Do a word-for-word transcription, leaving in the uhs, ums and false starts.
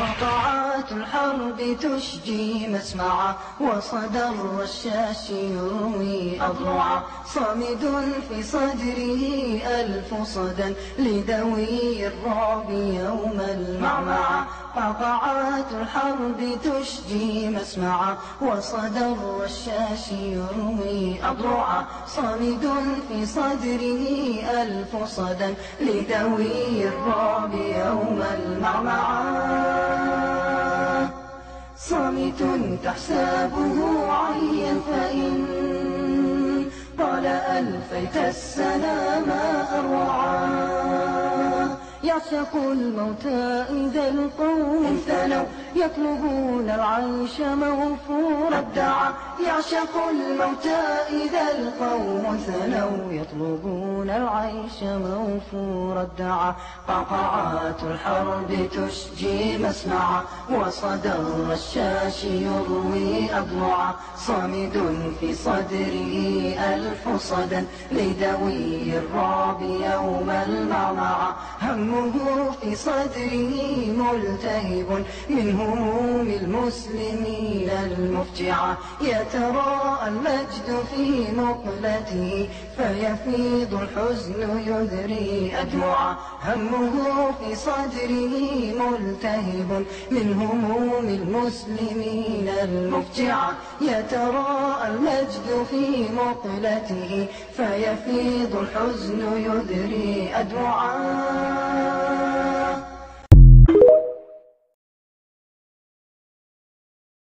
قطعات الحرب تشجي مسمعا وصدى الرشاش يروي أضلعا صامد في صدره ألف صدى لدوي الرعب يوم المعمعة قطعات الحرب تشجي مسمعا وصدى الرشاش يروي أضلعا صامد في صدره ألف صدى لدوي الرعب يوم المعمعة صامت تحسبه عيا فإن قال ألفيت السلام أروعا يعشق الموت إذا القوم ثنوا يطلبون العيش موفور الدعا يعشق الموت إذا القوم ثنوا يطلبون العيش موفور الدعا قطعات الحرب تشجي مسمعا وصدى الرشاش يروي أضلعا صامد في صدره ألف صدى لدوي الرعب يوم المعمعة همه في صدره ملتهب من هموم المسلمين المفجعة يتراءى المجد في مقلته فيفيض الحزن يذري أدمعا همه في صدره ملتهب من هموم المسلمين المفجعة يتراءى المجد في مقلته فيفيض الحزن يذري أدمعا